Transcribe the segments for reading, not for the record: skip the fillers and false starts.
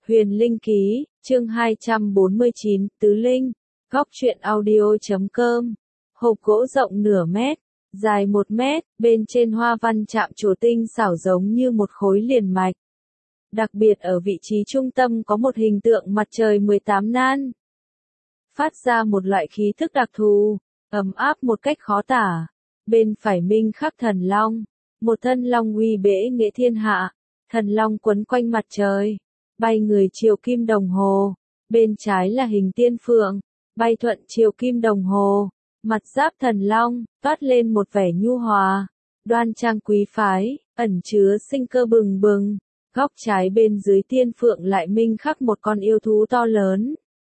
Huyền Linh Ký, chương 249, Tứ Linh, góc truyện audio.com. Hộp gỗ rộng nửa mét, dài 1 mét, bên trên hoa văn chạm trổ tinh xảo giống như một khối liền mạch. Đặc biệt ở vị trí trung tâm có một hình tượng mặt trời 18 nan. Phát ra một loại khí thức đặc thù, ấm áp một cách khó tả. Bên phải minh khắc thần long, một thân long uy bể nghệ thiên hạ, thần long quấn quanh mặt trời, bay người chiều kim đồng hồ. Bên trái là hình tiên phượng, bay thuận chiều kim đồng hồ, mặt giáp thần long, toát lên một vẻ nhu hòa, đoan trang quý phái, ẩn chứa sinh cơ bừng bừng. Góc trái bên dưới tiên phượng lại minh khắc một con yêu thú to lớn.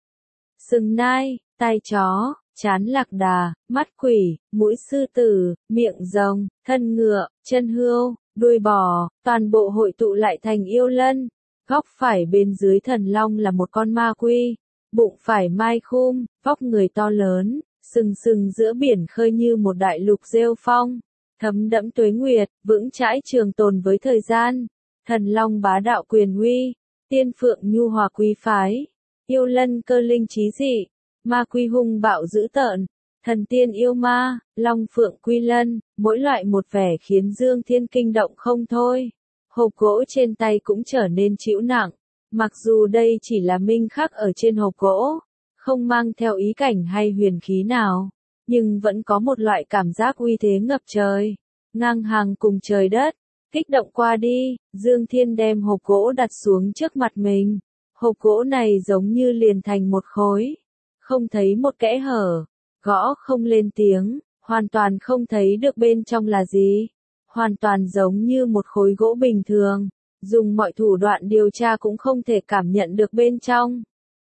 Sừng nai, tai chó, trán lạc đà, mắt quỷ, mũi sư tử, miệng rồng, thân ngựa, chân hươu, đuôi bò, toàn bộ hội tụ lại thành yêu lân. Góc phải bên dưới thần long là một con ma quy, bụng phải mai khum, vóc người to lớn, sừng sừng giữa biển khơi như một đại lục rêu phong, thấm đẫm tuế nguyệt, vững chãi trường tồn với thời gian. Thần long bá đạo quyền uy, tiên phượng nhu hòa quý phái, yêu lân cơ linh trí dị, ma quy hung bạo dữ tợn, thần tiên yêu ma, long phượng quy lân, mỗi loại một vẻ khiến Dương Thiên kinh động không thôi. Hộp gỗ trên tay cũng trở nên trĩu nặng, mặc dù đây chỉ là minh khắc ở trên hộp gỗ, không mang theo ý cảnh hay huyền khí nào, nhưng vẫn có một loại cảm giác uy thế ngập trời, ngang hàng cùng trời đất. Kích động qua đi, Dương Thiên đem hộp gỗ đặt xuống trước mặt mình. Hộp gỗ này giống như liền thành một khối, không thấy một kẽ hở, gõ không lên tiếng, hoàn toàn không thấy được bên trong là gì. Hoàn toàn giống như một khối gỗ bình thường, dùng mọi thủ đoạn điều tra cũng không thể cảm nhận được bên trong.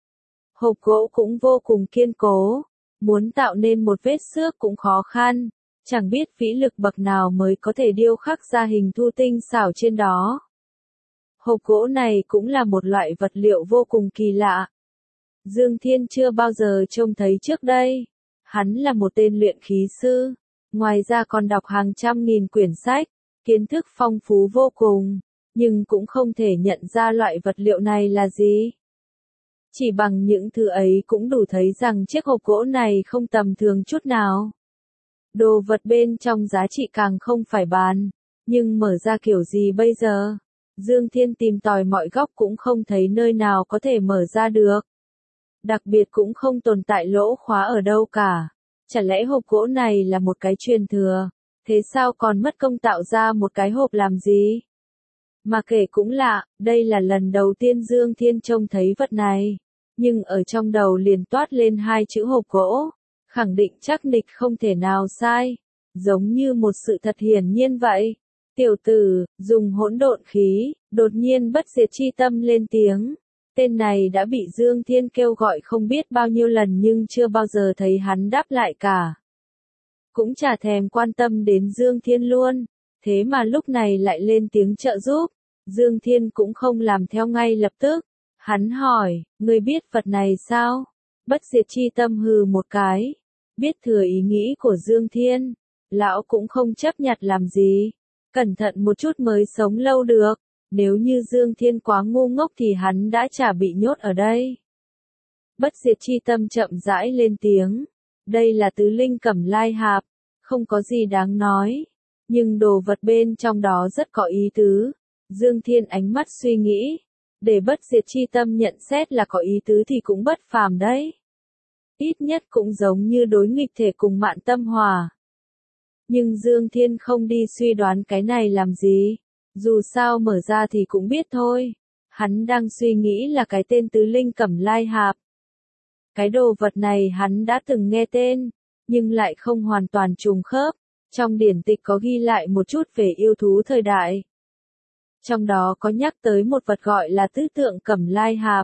Hộp gỗ cũng vô cùng kiên cố, muốn tạo nên một vết xước cũng khó khăn. Chẳng biết vĩ lực bậc nào mới có thể điêu khắc ra hình thu tinh xảo trên đó. Hộp gỗ này cũng là một loại vật liệu vô cùng kỳ lạ. Dương Thiên chưa bao giờ trông thấy trước đây. Hắn là một tên luyện khí sư, ngoài ra còn đọc hàng trăm nghìn quyển sách, kiến thức phong phú vô cùng, nhưng cũng không thể nhận ra loại vật liệu này là gì. Chỉ bằng những thứ ấy cũng đủ thấy rằng chiếc hộp gỗ này không tầm thường chút nào. Đồ vật bên trong giá trị càng không phải bàn, nhưng mở ra kiểu gì bây giờ? Dương Thiên tìm tòi mọi góc cũng không thấy nơi nào có thể mở ra được. Đặc biệt cũng không tồn tại lỗ khóa ở đâu cả. Chả lẽ hộp gỗ này là một cái truyền thừa? Thế sao còn mất công tạo ra một cái hộp làm gì? Mà kể cũng lạ, đây là lần đầu tiên Dương Thiên trông thấy vật này. Nhưng ở trong đầu liền toát lên hai chữ hộp gỗ. Khẳng định chắc nịch không thể nào sai, giống như một sự thật hiển nhiên vậy. Tiểu tử, dùng hỗn độn khí, đột nhiên bất diệt chi tâm lên tiếng. Tên này đã bị Dương Thiên kêu gọi không biết bao nhiêu lần nhưng chưa bao giờ thấy hắn đáp lại cả. Cũng chả thèm quan tâm đến Dương Thiên luôn, thế mà lúc này lại lên tiếng trợ giúp. Dương Thiên cũng không làm theo ngay lập tức. Hắn hỏi, ngươi biết vật này sao? Bất diệt chi tâm hừ một cái. Biết thừa ý nghĩ của Dương Thiên, lão cũng không chấp nhặt làm gì. Cẩn thận một chút mới sống lâu được. Nếu như Dương Thiên quá ngu ngốc thì hắn đã chả bị nhốt ở đây. Bất diệt chi tâm chậm rãi lên tiếng. Đây là tứ linh cẩm lai hạp, không có gì đáng nói. Nhưng đồ vật bên trong đó rất có ý tứ. Dương Thiên ánh mắt suy nghĩ. Để bất diệt chi tâm nhận xét là có ý tứ thì cũng bất phàm đấy. Ít nhất cũng giống như đối nghịch thể cùng Mạn Tâm Hòa. Nhưng Dương Thiên không đi suy đoán cái này làm gì. Dù sao mở ra thì cũng biết thôi. Hắn đang suy nghĩ là cái tên tứ linh cẩm lai hạp. Cái đồ vật này hắn đã từng nghe tên, nhưng lại không hoàn toàn trùng khớp. Trong điển tịch có ghi lại một chút về yêu thú thời đại. Trong đó có nhắc tới một vật gọi là tứ tượng cẩm lai hạp.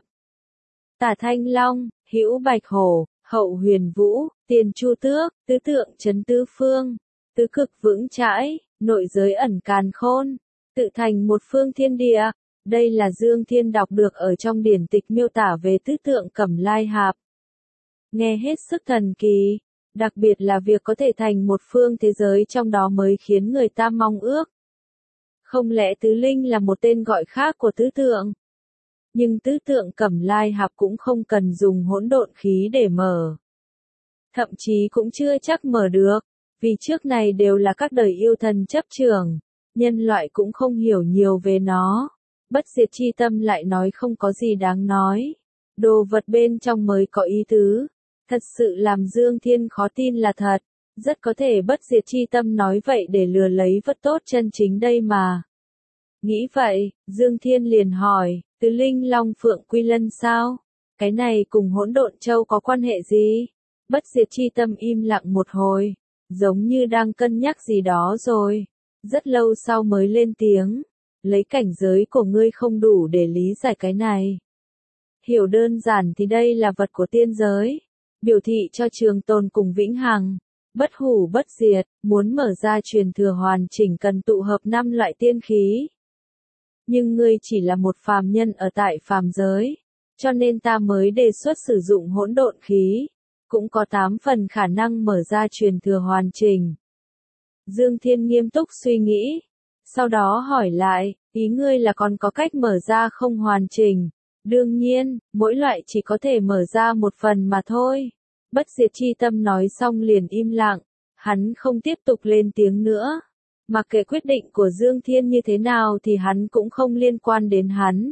Tả Thanh Long, Hữu Bạch Hổ, Hậu Huyền Vũ, Tiền Chu Tước, tứ tượng trấn tứ phương, tứ cực vững chãi, nội giới ẩn càn khôn, tự thành một phương thiên địa. Đây là Dương Thiên đọc được ở trong điển tịch miêu tả về tứ tượng cẩm lai hạp. Nghe hết sức thần kỳ, đặc biệt là việc có thể thành một phương thế giới trong đó mới khiến người ta mong ước. Không lẽ tứ linh là một tên gọi khác của tứ tượng? Nhưng tứ tượng Cẩm Lai Hạp cũng không cần dùng hỗn độn khí để mở. Thậm chí cũng chưa chắc mở được, vì trước này đều là các đời yêu thần chấp trưởng, nhân loại cũng không hiểu nhiều về nó. Bất diệt chi tâm lại nói không có gì đáng nói. Đồ vật bên trong mới có ý tứ. Thật sự làm Dương Thiên khó tin là thật. Rất có thể bất diệt chi tâm nói vậy để lừa lấy vật tốt chân chính đây mà. Nghĩ vậy, Dương Thiên liền hỏi, Tứ Linh Long Phượng Quy Lân sao? Cái này cùng hỗn độn châu có quan hệ gì? Bất diệt chi tâm im lặng một hồi, giống như đang cân nhắc gì đó rồi. Rất lâu sau mới lên tiếng, lấy cảnh giới của ngươi không đủ để lý giải cái này. Hiểu đơn giản thì đây là vật của tiên giới, biểu thị cho trường tồn cùng vĩnh hằng, bất hủ bất diệt, muốn mở ra truyền thừa hoàn chỉnh cần tụ hợp 5 loại tiên khí. Nhưng ngươi chỉ là một phàm nhân ở tại phàm giới, cho nên ta mới đề xuất sử dụng hỗn độn khí, cũng có 8 phần khả năng mở ra truyền thừa hoàn chỉnh. Dương Thiên nghiêm túc suy nghĩ, sau đó hỏi lại, ý ngươi là còn có cách mở ra không hoàn chỉnh? Đương nhiên, mỗi loại chỉ có thể mở ra một phần mà thôi. Bất diệt chi tâm nói xong liền im lặng, hắn không tiếp tục lên tiếng nữa. Mặc kệ quyết định của Dương Thiên như thế nào thì hắn cũng không liên quan đến hắn.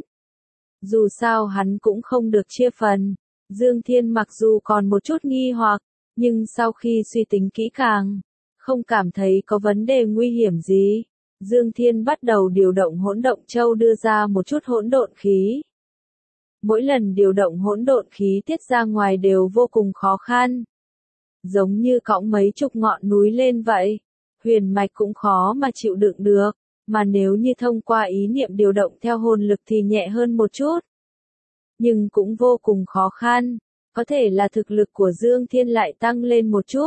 Dù sao hắn cũng không được chia phần. Dương Thiên mặc dù còn một chút nghi hoặc, nhưng sau khi suy tính kỹ càng, không cảm thấy có vấn đề nguy hiểm gì. Dương Thiên bắt đầu điều động hỗn độn châu đưa ra một chút hỗn độn khí. Mỗi lần điều động hỗn độn khí tiết ra ngoài đều vô cùng khó khăn. Giống như cõng mấy chục ngọn núi lên vậy. Huyền mạch cũng khó mà chịu đựng được, mà nếu như thông qua ý niệm điều động theo hồn lực thì nhẹ hơn một chút. Nhưng cũng vô cùng khó khăn, có thể là thực lực của Dương Thiên lại tăng lên một chút.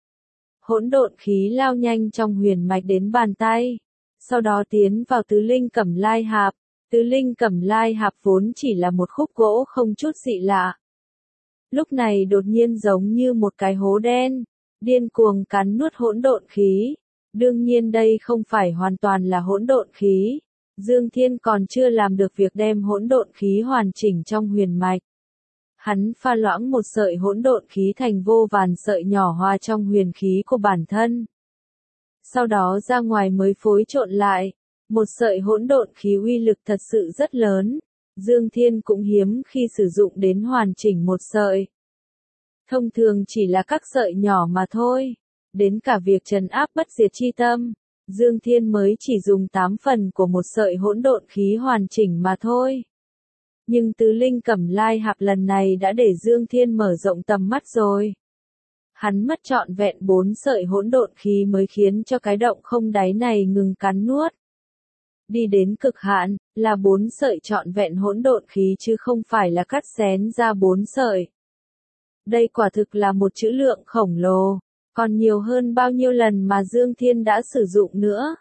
Hỗn độn khí lao nhanh trong huyền mạch đến bàn tay, sau đó tiến vào tứ linh Cẩm Lai Hạp. Tứ linh Cẩm Lai Hạp vốn chỉ là một khúc gỗ không chút dị lạ. Lúc này đột nhiên giống như một cái hố đen, điên cuồng cắn nuốt hỗn độn khí. Đương nhiên đây không phải hoàn toàn là hỗn độn khí. Dương Thiên còn chưa làm được việc đem hỗn độn khí hoàn chỉnh trong huyền mạch. Hắn pha loãng một sợi hỗn độn khí thành vô vàn sợi nhỏ hòa trong huyền khí của bản thân. Sau đó ra ngoài mới phối trộn lại. Một sợi hỗn độn khí uy lực thật sự rất lớn. Dương Thiên cũng hiếm khi sử dụng đến hoàn chỉnh một sợi. Thông thường chỉ là các sợi nhỏ mà thôi. Đến cả việc trấn áp bất diệt chi tâm, Dương Thiên mới chỉ dùng 8 phần của một sợi hỗn độn khí hoàn chỉnh mà thôi. Nhưng tứ linh Cẩm Lai Hạp lần này đã để Dương Thiên mở rộng tầm mắt rồi. Hắn mất trọn vẹn 4 sợi hỗn độn khí mới khiến cho cái động không đáy này ngừng cắn nuốt. Đi đến cực hạn, là 4 sợi trọn vẹn hỗn độn khí chứ không phải là cắt xén ra 4 sợi. Đây quả thực là một trữ lượng khổng lồ, còn nhiều hơn bao nhiêu lần mà Dương Thiên đã sử dụng nữa.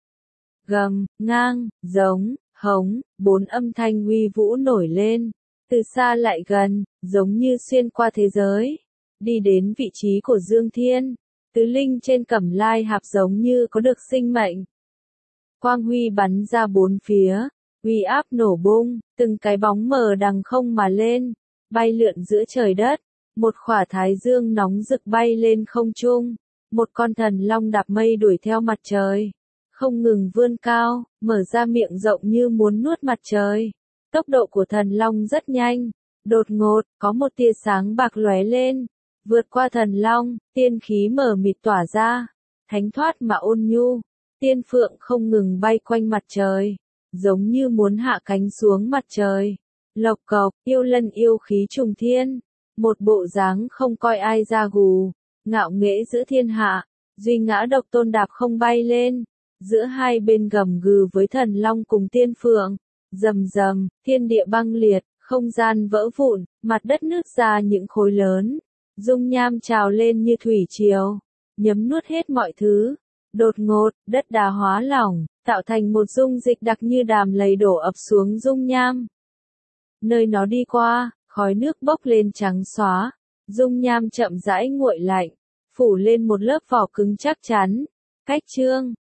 Gầm, ngang, giống, hống, 4 âm thanh uy vũ nổi lên, từ xa lại gần, giống như xuyên qua thế giới, đi đến vị trí của Dương Thiên. Tứ linh trên Cẩm Lai Hạp giống như có được sinh mệnh. Quang huy bắn ra bốn phía, uy áp nổ bung, từng cái bóng mờ đằng không mà lên, bay lượn giữa trời đất. Một khỏa thái dương nóng rực bay lên không trung, một con thần long đạp mây đuổi theo mặt trời, không ngừng vươn cao, mở ra miệng rộng như muốn nuốt mặt trời. Tốc độ của thần long rất nhanh, đột ngột, có một tia sáng bạc lóe lên, vượt qua thần long, tiên khí mờ mịt tỏa ra, thánh thoát mà ôn nhu, tiên phượng không ngừng bay quanh mặt trời, giống như muốn hạ cánh xuống mặt trời. Lộc cộc, yêu lân yêu khí trùng thiên. Một bộ dáng không coi ai ra gù, ngạo nghễ giữa thiên hạ, duy ngã độc tôn đạp không bay lên, giữa hai bên gầm gừ với thần long cùng tiên phượng, rầm rầm, thiên địa băng liệt, không gian vỡ vụn, mặt đất nứt ra những khối lớn, dung nham trào lên như thủy triều, nhấm nuốt hết mọi thứ. Đột ngột, đất đá hóa lỏng, tạo thành một dung dịch đặc như đàm lầy đổ ập xuống dung nham. Nơi nó đi qua, khói nước bốc lên trắng xóa, dung nham chậm rãi nguội lạnh, phủ lên một lớp vỏ cứng chắc chắn. Cách chương